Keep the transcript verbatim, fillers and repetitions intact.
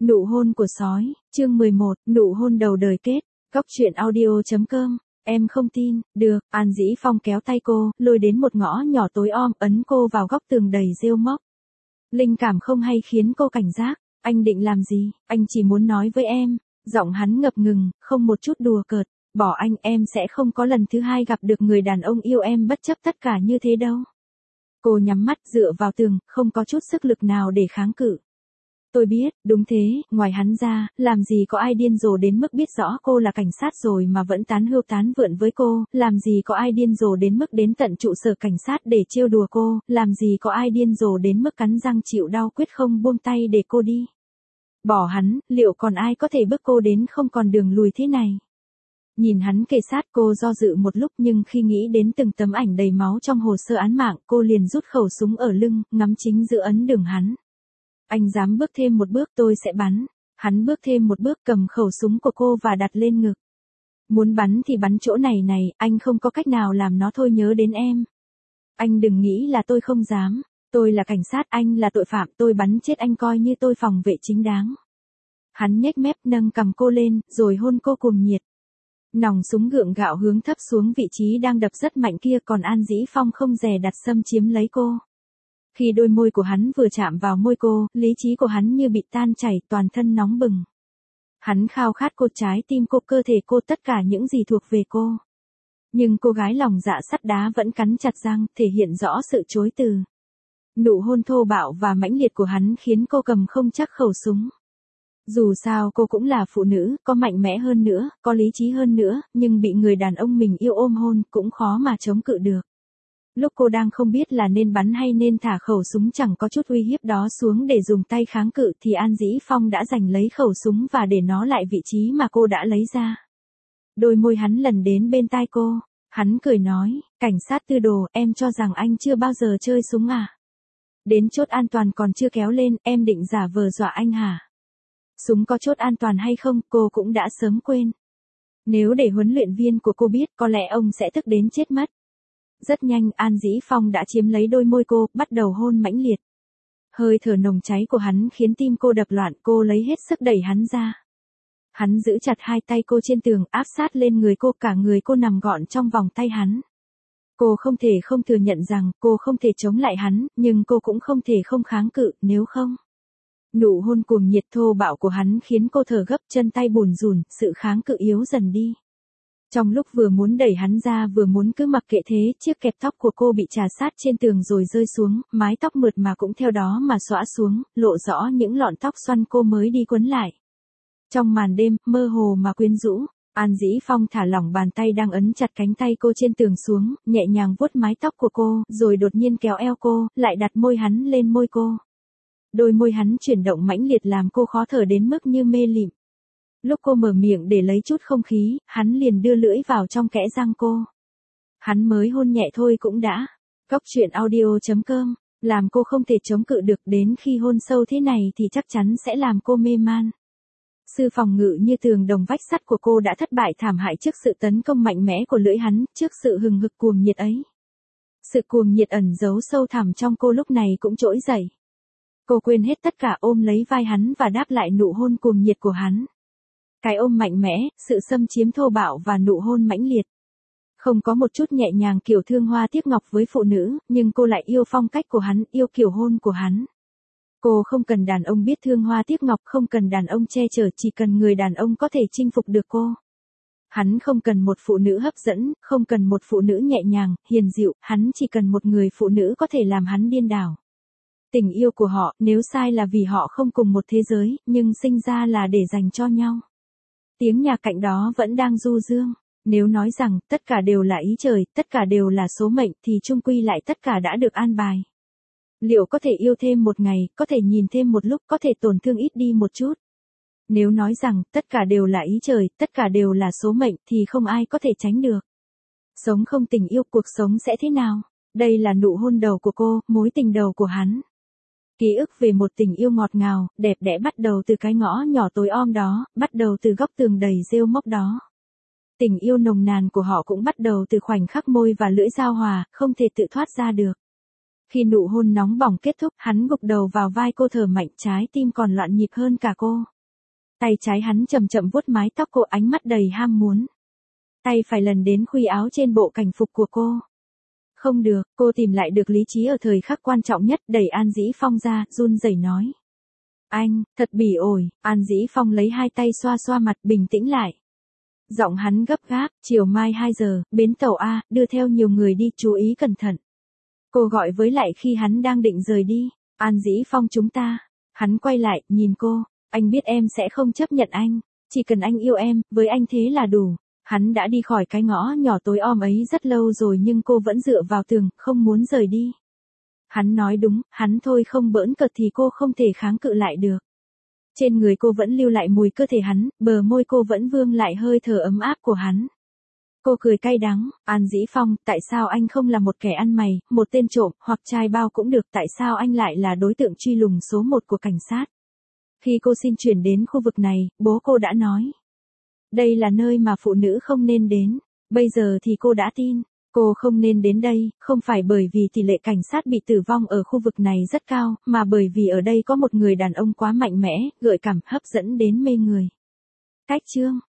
Nụ hôn của sói, chương mười một, nụ hôn đầu đời kết, góc truyện audio.com, em không tin, được, An Dĩ Phong kéo tay cô, lôi đến một ngõ nhỏ tối om, ấn cô vào góc tường đầy rêu mốc. Linh cảm không hay khiến cô cảnh giác, anh định làm gì, anh chỉ muốn nói với em, giọng hắn ngập ngừng, không một chút đùa cợt, bỏ anh em sẽ không có lần thứ hai gặp được người đàn ông yêu em bất chấp tất cả như thế đâu. Cô nhắm mắt dựa vào tường, không có chút sức lực nào để kháng cự. Tôi biết, đúng thế, ngoài hắn ra, làm gì có ai điên rồ đến mức biết rõ cô là cảnh sát rồi mà vẫn tán hươu tán vượn với cô, làm gì có ai điên rồ đến mức đến tận trụ sở cảnh sát để trêu đùa cô, làm gì có ai điên rồ đến mức cắn răng chịu đau quyết không buông tay để cô đi. Bỏ hắn, liệu còn ai có thể bước cô đến không còn đường lùi thế này? Nhìn hắn kề sát cô do dự một lúc nhưng khi nghĩ đến từng tấm ảnh đầy máu trong hồ sơ án mạng cô liền rút khẩu súng ở lưng, ngắm chính giữa ấn đường hắn. Anh dám bước thêm một bước tôi sẽ bắn. Hắn bước thêm một bước cầm khẩu súng của cô và đặt lên ngực. Muốn bắn thì bắn chỗ này này, anh không có cách nào làm nó thôi nhớ đến em. Anh đừng nghĩ là tôi không dám. Tôi là cảnh sát, anh là tội phạm, tôi bắn chết anh coi như tôi phòng vệ chính đáng. Hắn nhếch mép nâng cằm cô lên, rồi hôn cô cuồng nhiệt. Nòng súng gượng gạo hướng thấp xuống vị trí đang đập rất mạnh kia còn An Dĩ Phong không dè đặt xâm chiếm lấy cô. Khi đôi môi của hắn vừa chạm vào môi cô, lý trí của hắn như bị tan chảy, toàn thân nóng bừng. Hắn khao khát cô, trái tim cô, cơ thể cô, tất cả những gì thuộc về cô. Nhưng cô gái lòng dạ sắt đá vẫn cắn chặt răng, thể hiện rõ sự chối từ. Nụ hôn thô bạo và mãnh liệt của hắn khiến cô cầm không chắc khẩu súng. Dù sao cô cũng là phụ nữ, có mạnh mẽ hơn nữa, có lý trí hơn nữa, nhưng bị người đàn ông mình yêu ôm hôn cũng khó mà chống cự được. Lúc cô đang không biết là nên bắn hay nên thả khẩu súng chẳng có chút uy hiếp đó xuống để dùng tay kháng cự thì An Dĩ Phong đã giành lấy khẩu súng và để nó lại vị trí mà cô đã lấy ra. Đôi môi hắn lần đến bên tai cô, hắn cười nói, cảnh sát tư đồ, em cho rằng anh chưa bao giờ chơi súng à? Đến chốt an toàn còn chưa kéo lên, em định giả vờ dọa anh hả? Súng có chốt an toàn hay không, cô cũng đã sớm quên. Nếu để huấn luyện viên của cô biết, có lẽ ông sẽ tức đến chết mất. Rất nhanh, An Dĩ Phong đã chiếm lấy đôi môi cô, bắt đầu hôn mãnh liệt. Hơi thở nồng cháy của hắn khiến tim cô đập loạn, cô lấy hết sức đẩy hắn ra. Hắn giữ chặt hai tay cô trên tường, áp sát lên người cô, cả người cô nằm gọn trong vòng tay hắn. Cô không thể không thừa nhận rằng cô không thể chống lại hắn, nhưng cô cũng không thể không kháng cự, nếu không. Nụ hôn cuồng nhiệt thô bạo của hắn khiến cô thở gấp, chân tay bùn rùn, sự kháng cự yếu dần đi. Trong lúc vừa muốn đẩy hắn ra vừa muốn cứ mặc kệ thế, chiếc kẹp tóc của cô bị trà sát trên tường rồi rơi xuống, mái tóc mượt mà cũng theo đó mà xõa xuống, lộ rõ những lọn tóc xoăn cô mới đi quấn lại. Trong màn đêm, mơ hồ mà quyến rũ, An Dĩ Phong thả lỏng bàn tay đang ấn chặt cánh tay cô trên tường xuống, nhẹ nhàng vuốt mái tóc của cô, rồi đột nhiên kéo eo cô, lại đặt môi hắn lên môi cô. Đôi môi hắn chuyển động mãnh liệt làm cô khó thở đến mức như mê lịm. Lúc cô mở miệng để lấy chút không khí, hắn liền đưa lưỡi vào trong kẽ răng cô. Hắn mới hôn nhẹ thôi cũng đã. Góc truyện audio.com, làm cô không thể chống cự được, đến khi hôn sâu thế này thì chắc chắn sẽ làm cô mê man. Sự phòng ngự như tường đồng vách sắt của cô đã thất bại thảm hại trước sự tấn công mạnh mẽ của lưỡi hắn, trước sự hừng hực cuồng nhiệt ấy. Sự cuồng nhiệt ẩn giấu sâu thẳm trong cô lúc này cũng trỗi dậy. Cô quên hết tất cả, ôm lấy vai hắn và đáp lại nụ hôn cuồng nhiệt của hắn. Cái ôm mạnh mẽ, sự xâm chiếm thô bạo và nụ hôn mãnh liệt. Không có một chút nhẹ nhàng kiểu thương hoa tiếc ngọc với phụ nữ, nhưng cô lại yêu phong cách của hắn, yêu kiểu hôn của hắn. Cô không cần đàn ông biết thương hoa tiếc ngọc, không cần đàn ông che chở, chỉ cần người đàn ông có thể chinh phục được cô. Hắn không cần một phụ nữ hấp dẫn, không cần một phụ nữ nhẹ nhàng, hiền dịu, hắn chỉ cần một người phụ nữ có thể làm hắn điên đảo. Tình yêu của họ, nếu sai là vì họ không cùng một thế giới, nhưng sinh ra là để dành cho nhau. Tiếng nhạc cạnh đó vẫn đang du dương. Nếu nói rằng, tất cả đều là ý trời, tất cả đều là số mệnh, thì chung quy lại tất cả đã được an bài. Liệu có thể yêu thêm một ngày, có thể nhìn thêm một lúc, có thể tổn thương ít đi một chút. Nếu nói rằng, tất cả đều là ý trời, tất cả đều là số mệnh, thì không ai có thể tránh được. Sống không tình yêu, cuộc sống sẽ thế nào? Đây là nụ hôn đầu của cô, mối tình đầu của hắn. Ký ức về một tình yêu ngọt ngào, đẹp đẽ bắt đầu từ cái ngõ nhỏ tối om đó, bắt đầu từ góc tường đầy rêu mốc đó. Tình yêu nồng nàn của họ cũng bắt đầu từ khoảnh khắc môi và lưỡi giao hòa, không thể tự thoát ra được. Khi nụ hôn nóng bỏng kết thúc, hắn gục đầu vào vai cô thở mạnh, trái tim còn loạn nhịp hơn cả cô. Tay trái hắn chậm chậm vuốt mái tóc cô, ánh mắt đầy ham muốn. Tay phải lần đến khuy áo trên bộ cảnh phục của cô. Không được, cô tìm lại được lý trí ở thời khắc quan trọng nhất, đẩy An Dĩ Phong ra, run rẩy nói. Anh, thật bỉ ổi. An Dĩ Phong lấy hai tay xoa xoa mặt, bình tĩnh lại. Giọng hắn gấp gáp, chiều mai hai giờ, bến tàu A, đưa theo nhiều người đi, chú ý cẩn thận. Cô gọi với lại khi hắn đang định rời đi. An Dĩ Phong chúng ta. Hắn quay lại, nhìn cô. Anh biết em sẽ không chấp nhận anh. Chỉ cần anh yêu em, với anh thế là đủ. Hắn đã đi khỏi cái ngõ nhỏ tối om ấy rất lâu rồi nhưng cô vẫn dựa vào tường, không muốn rời đi. Hắn nói đúng, hắn thôi không bỡn cợt thì cô không thể kháng cự lại được. Trên người cô vẫn lưu lại mùi cơ thể hắn, bờ môi cô vẫn vương lại hơi thở ấm áp của hắn. Cô cười cay đắng, An Dĩ Phong, tại sao anh không là một kẻ ăn mày, một tên trộm, hoặc trai bao cũng được, tại sao anh lại là đối tượng truy lùng số một của cảnh sát? Khi cô xin chuyển đến khu vực này, bố cô đã nói. Đây là nơi mà phụ nữ không nên đến. Bây giờ thì cô đã tin. Cô không nên đến đây, không phải bởi vì tỷ lệ cảnh sát bị tử vong ở khu vực này rất cao, mà bởi vì ở đây có một người đàn ông quá mạnh mẽ, gợi cảm, hấp dẫn đến mê người. Cách chương